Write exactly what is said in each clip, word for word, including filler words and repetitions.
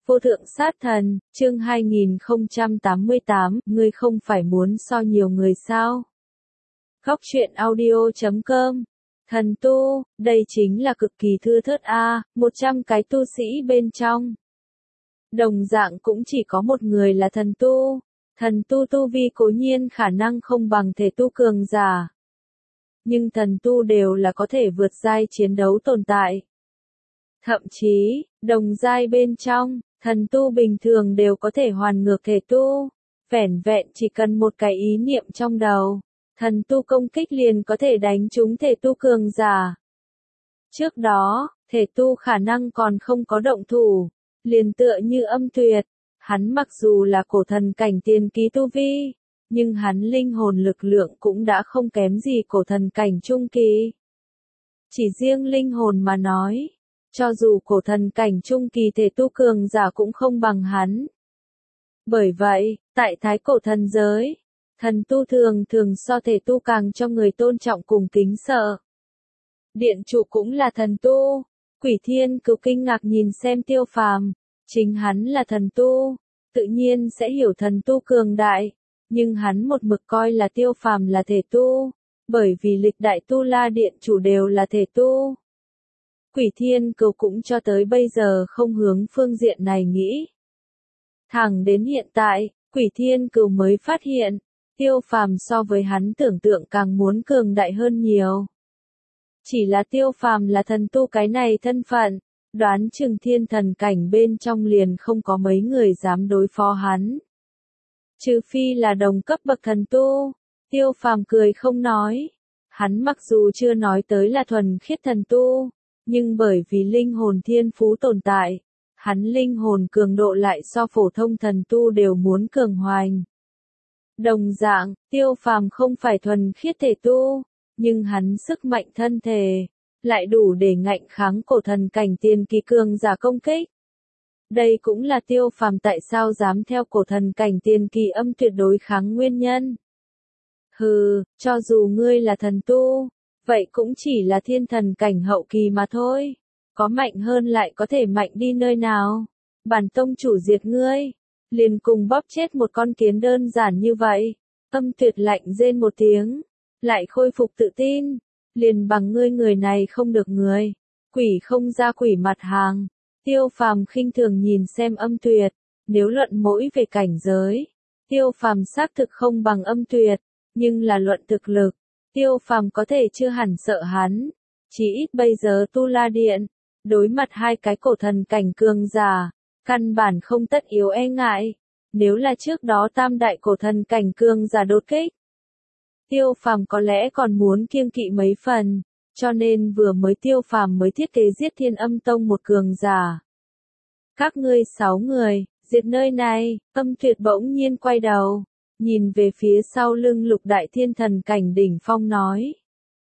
Vô thượng sát thần, chương hai nghìn không trăm tám mươi tám, ngươi không phải muốn so nhiều người sao? Góc truyện audio chấm com. Thần tu, đây chính là cực kỳ thưa thớt a, một trăm cái tu sĩ bên trong. Đồng dạng cũng chỉ có một người là thần tu. Thần tu tu vi cố nhiên khả năng không bằng thể tu cường giả. Nhưng thần tu đều là có thể vượt giai chiến đấu tồn tại. Thậm chí, đồng giai bên trong, thần tu bình thường đều có thể hoàn ngược thể tu. Vẻn vẹn chỉ cần một cái ý niệm trong đầu, thần tu công kích liền có thể đánh trúng thể tu cường giả. Trước đó, thể tu khả năng còn không có động thủ, liền tựa như Âm Tuyệt. Hắn mặc dù là cổ thần cảnh tiền kỳ tu vi, nhưng hắn linh hồn lực lượng cũng đã không kém gì cổ thần cảnh trung kỳ. Chỉ riêng linh hồn mà nói, cho dù cổ thần cảnh trung kỳ thể tu cường giả cũng không bằng hắn. Bởi vậy, tại thái cổ thần giới, thần tu thường thường so thể tu càng cho người tôn trọng cùng kính sợ. Điện chủ cũng là thần tu. Quỷ Thiên Cừu kinh ngạc nhìn xem Tiêu Phàm, chính hắn là thần tu, tự nhiên sẽ hiểu thần tu cường đại, nhưng hắn một mực coi là Tiêu Phàm là thể tu, bởi vì lịch đại tu la điện chủ đều là thể tu. Quỷ Thiên Cừu cũng cho tới bây giờ không hướng phương diện này nghĩ. Thẳng đến hiện tại, Quỷ Thiên Cừu mới phát hiện, Tiêu Phàm so với hắn tưởng tượng càng muốn cường đại hơn nhiều. Chỉ là Tiêu Phàm là thần tu cái này thân phận, đoán chừng thiên thần cảnh bên trong liền không có mấy người dám đối phó hắn. Trừ phi là đồng cấp bậc thần tu. Tiêu Phàm cười không nói. Hắn mặc dù chưa nói tới là thuần khiết thần tu, nhưng bởi vì linh hồn thiên phú tồn tại, hắn linh hồn cường độ lại so phổ thông thần tu đều muốn cường hoành. Đồng dạng, Tiêu Phàm không phải thuần khiết thể tu, nhưng hắn sức mạnh thân thể lại đủ để ngạnh kháng cổ thần cảnh tiền kỳ cường giả công kích. Đây cũng là Tiêu Phàm tại sao dám theo cổ thần cảnh tiền kỳ Âm Tuyệt đối kháng nguyên nhân. Hừ, cho dù ngươi là thần tu, vậy cũng chỉ là thiên thần cảnh hậu kỳ mà thôi. Có mạnh hơn lại có thể mạnh đi nơi nào? Bản tông chủ diệt ngươi, liền cùng bóp chết một con kiến đơn giản như vậy. Âm Tuyệt lạnh rên một tiếng, lại khôi phục tự tin. Liền bằng ngươi người này không được người, quỷ không ra quỷ mặt hàng. Tiêu Phàm khinh thường nhìn xem Âm Tuyệt, nếu luận mỗi về cảnh giới, Tiêu Phàm xác thực không bằng Âm Tuyệt, nhưng là luận thực lực, Tiêu Phàm có thể chưa hẳn sợ hắn. Chỉ ít bây giờ Tu La Điện, đối mặt hai cái cổ thần cảnh cường giả, căn bản không tất yếu e ngại. Nếu là trước đó tam đại cổ thần cảnh cường giả đột kích, Tiêu Phàm có lẽ còn muốn kiêng kỵ mấy phần, cho nên vừa mới Tiêu Phàm mới thiết kế giết Thiên Âm Tông một cường giả. Các ngươi sáu người, diệt nơi này. Âm Tuyệt bỗng nhiên quay đầu, nhìn về phía sau lưng lục đại thiên thần cảnh đỉnh phong nói.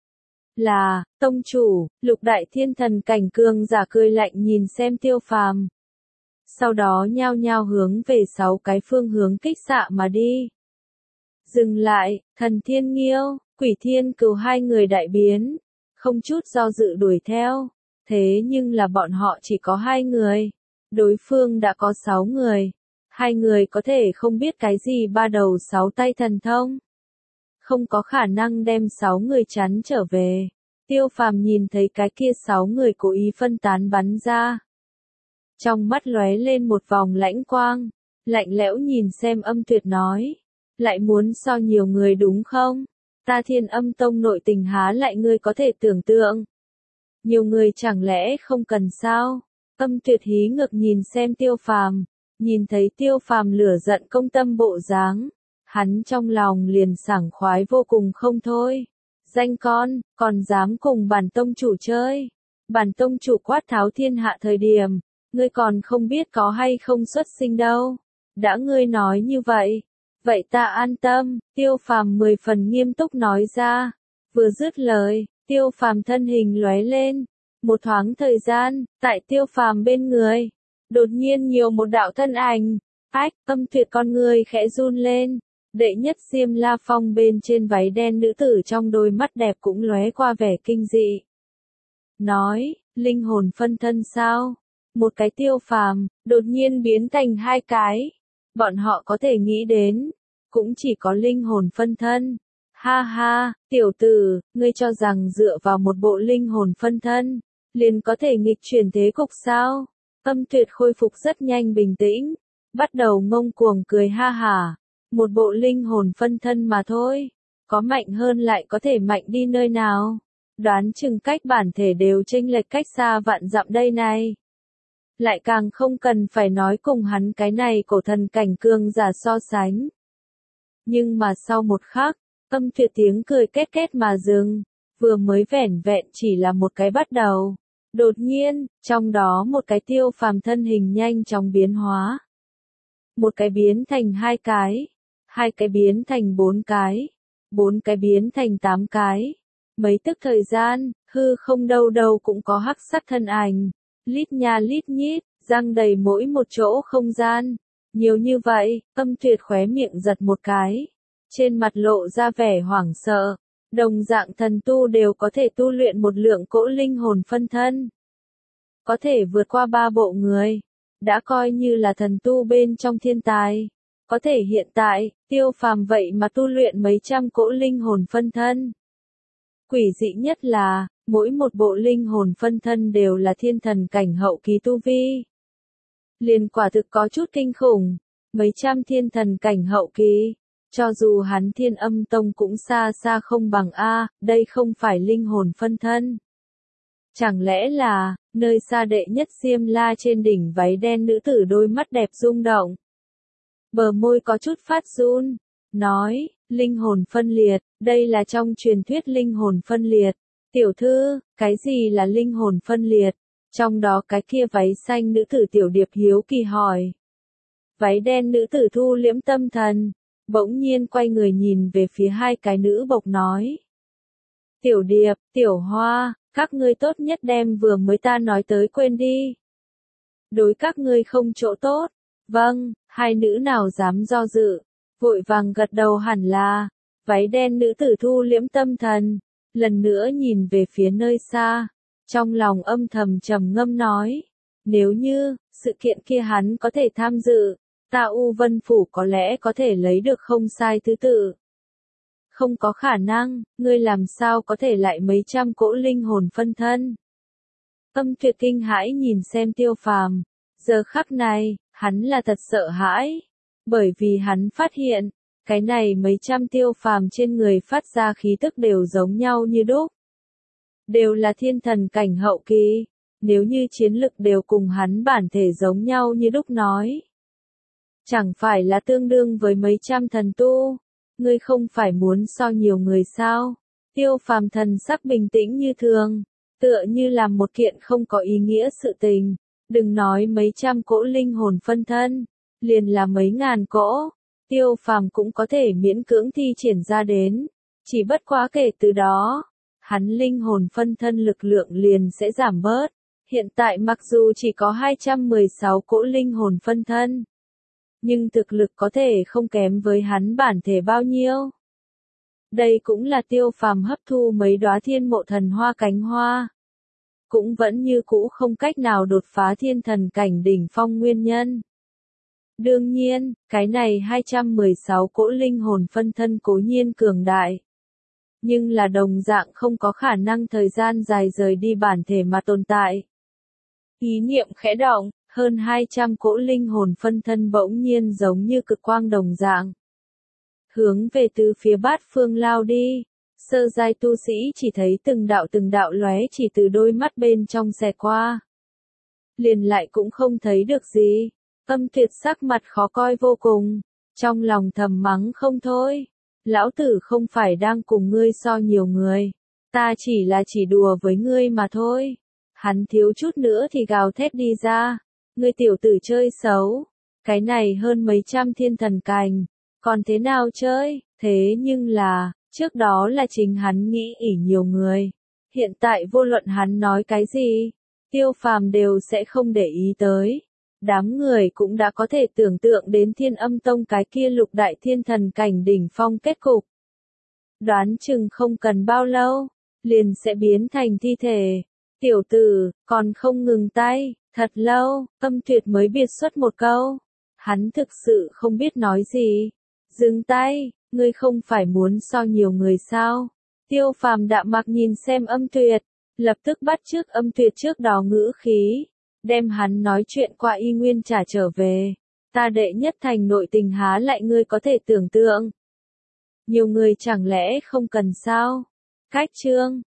Là, tông chủ. Lục đại thiên thần cảnh cường giả cười lạnh nhìn xem Tiêu Phàm. Sau đó nhao nhao hướng về sáu cái phương hướng kích xạ mà đi. Dừng lại, Thần Thiên Nghiêu, Quỷ Thiên Cừu hai người đại biến, không chút do dự đuổi theo. Thế nhưng là bọn họ chỉ có hai người, đối phương đã có sáu người. Hai người có thể không biết cái gì ba đầu sáu tay thần thông, không có khả năng đem sáu người chắn trở về. Tiêu Phàm nhìn thấy cái kia sáu người cố ý phân tán bắn ra, trong mắt lóe lên một vòng lãnh quang, lạnh lẽo nhìn xem Âm Tuyệt nói. Lại muốn so nhiều người đúng không? Ta Thiên Âm Tông nội tình há lại ngươi có thể tưởng tượng. Nhiều người chẳng lẽ không cần sao? Âm Tuyệt hí ngược nhìn xem Tiêu Phàm, nhìn thấy Tiêu Phàm lửa giận công tâm bộ dáng, hắn trong lòng liền sảng khoái vô cùng không thôi. Danh con, còn dám cùng bản tông chủ chơi? Bản tông chủ quát tháo thiên hạ thời điểm, ngươi còn không biết có hay không xuất sinh đâu. Đã ngươi nói như vậy, vậy ta an tâm. Tiêu Phàm mười phần nghiêm túc nói ra. Vừa dứt lời, Tiêu Phàm thân hình lóe lên. Một thoáng thời gian, tại Tiêu Phàm bên người, đột nhiên nhiều một đạo thân ảnh. Ách, Âm Tuyệt con người khẽ run lên. Đệ nhất Diêm La Phong bên trên váy đen nữ tử trong đôi mắt đẹp cũng lóe qua vẻ kinh dị. Nói, linh hồn phân thân sao? một cái Tiêu Phàm, đột nhiên biến thành hai cái. Bọn họ có thể nghĩ đến, cũng chỉ có linh hồn phân thân. Ha ha, tiểu tử, ngươi cho rằng dựa vào một bộ linh hồn phân thân, liền có thể nghịch chuyển thế cục sao? Âm Tuyệt khôi phục rất nhanh bình tĩnh, bắt đầu ngông cuồng cười ha hả. Một bộ linh hồn phân thân mà thôi, có mạnh hơn lại có thể mạnh đi nơi nào? Đoán chừng cách bản thể đều chênh lệch cách xa vạn dặm đây này. Lại càng không cần phải nói cùng hắn cái này cổ thần cảnh cường giả so sánh. Nhưng mà sau một khắc, Âm Tuyệt tiếng cười két két mà dừng, vừa mới vẻn vẹn chỉ là một cái bắt đầu. Đột nhiên, trong đó một cái Tiêu Phàm thân hình nhanh chóng biến hóa. Một cái biến thành hai cái, hai cái biến thành bốn cái, bốn cái biến thành tám cái. Mấy tức thời gian, hư không đâu đâu cũng có hắc sắc thân ảnh, lít nha lít nhít, răng đầy mỗi một chỗ không gian. Nhiều như vậy, Âm Tuyệt khóe miệng giật một cái, trên mặt lộ ra vẻ hoảng sợ. Đồng dạng thần tu đều có thể tu luyện một lượng cỗ linh hồn phân thân, có thể vượt qua ba bộ người, đã coi như là thần tu bên trong thiên tài. Có thể hiện tại, Tiêu Phàm vậy mà tu luyện mấy trăm cỗ linh hồn phân thân. Quỷ dị nhất là, mỗi một bộ linh hồn phân thân đều là thiên thần cảnh hậu kỳ tu vi. Liền quả thực có chút kinh khủng, mấy trăm thiên thần cảnh hậu kỳ, cho dù hắn Thiên Âm Tông cũng xa xa không bằng a, đây không phải linh hồn phân thân. Chẳng lẽ là, nơi xa đệ nhất Diêm La trên đỉnh váy đen nữ tử đôi mắt đẹp rung động. Bờ môi có chút phát run, nói, linh hồn phân liệt, đây là trong truyền thuyết linh hồn phân liệt. Tiểu thư, cái gì là linh hồn phân liệt? Trong đó cái kia váy xanh nữ tử Tiểu Điệp hiếu kỳ hỏi. Váy đen nữ tử thu liễm tâm thần, bỗng nhiên quay người nhìn về phía hai cái nữ bộc nói. Tiểu Điệp, Tiểu Hoa, các ngươi tốt nhất đem vừa mới ta nói tới quên đi. Đối các ngươi không chỗ tốt. Vâng, hai nữ nào dám do dự, vội vàng gật đầu hẳn là. Váy đen nữ tử thu liễm tâm thần, lần nữa nhìn về phía nơi xa, trong lòng âm thầm trầm ngâm nói, nếu như, sự kiện kia hắn có thể tham dự, ta U Vân Phủ có lẽ có thể lấy được không sai thứ tự. Không có khả năng, ngươi làm sao có thể lại mấy trăm cỗ linh hồn phân thân. Âm Tuyệt kinh hãi nhìn xem Tiêu Phàm, giờ khắc này, hắn là thật sợ hãi, bởi vì hắn phát hiện, cái này mấy trăm Tiêu Phàm trên người phát ra khí tức đều giống nhau như đúc. Đều là thiên thần cảnh hậu kỳ, nếu như chiến lực đều cùng hắn bản thể giống nhau như đúc nói. Chẳng phải là tương đương với mấy trăm thần tu, ngươi không phải muốn so nhiều người sao? Tiêu Phàm thần sắc bình tĩnh như thường, tựa như làm một kiện không có ý nghĩa sự tình, đừng nói mấy trăm cỗ linh hồn phân thân, liền là mấy ngàn cỗ, Tiêu Phàm cũng có thể miễn cưỡng thi triển ra đến, chỉ bất quá kể từ đó, hắn linh hồn phân thân lực lượng liền sẽ giảm bớt, hiện tại mặc dù chỉ có hai trăm mười sáu cỗ linh hồn phân thân, nhưng thực lực có thể không kém với hắn bản thể bao nhiêu. Đây cũng là Tiêu Phàm hấp thu mấy đóa thiên mộ thần hoa cánh hoa, cũng vẫn như cũ không cách nào đột phá thiên thần cảnh đỉnh phong nguyên nhân. Đương nhiên, cái này hai trăm mười sáu cỗ linh hồn phân thân cố nhiên cường đại, nhưng là đồng dạng không có khả năng thời gian dài rời đi bản thể mà tồn tại. Ý niệm khẽ động, hơn hai trăm cỗ linh hồn phân thân bỗng nhiên giống như cực quang đồng dạng, hướng về từ phía bát phương lao đi. Sơ giai tu sĩ chỉ thấy từng đạo từng đạo lóe chỉ từ đôi mắt bên trong xẹt qua, liền lại cũng không thấy được gì. Âm Tuyệt sắc mặt khó coi vô cùng, trong lòng thầm mắng không thôi. Lão tử không phải đang cùng ngươi so nhiều người, ta chỉ là chỉ đùa với ngươi mà thôi. Hắn thiếu chút nữa thì gào thét đi ra, ngươi tiểu tử chơi xấu, cái này hơn mấy trăm thiên thần cành, còn thế nào chơi? Thế nhưng là, trước đó là chính hắn nghĩ ỷ nhiều người, hiện tại vô luận hắn nói cái gì, Tiêu Phàm đều sẽ không để ý tới. Đám người cũng đã có thể tưởng tượng đến Thiên Âm Tông cái kia lục đại thiên thần cảnh đỉnh phong kết cục. Đoán chừng không cần bao lâu, liền sẽ biến thành thi thể. Tiểu tử, còn không ngừng tay, Thật lâu, Âm Tuyệt mới biệt xuất một câu. Hắn thực sự không biết nói gì. Dừng tay, ngươi không phải muốn so nhiều người sao? Tiêu Phàm đạm mạc nhìn xem Âm Tuyệt, lập tức bắt chước Âm Tuyệt trước đó ngữ khí, đem hắn nói chuyện qua y nguyên trả trở về. Ta đệ nhất thành nội tình há lại ngươi có thể tưởng tượng. Nhiều người chẳng lẽ không cần sao? Cách chương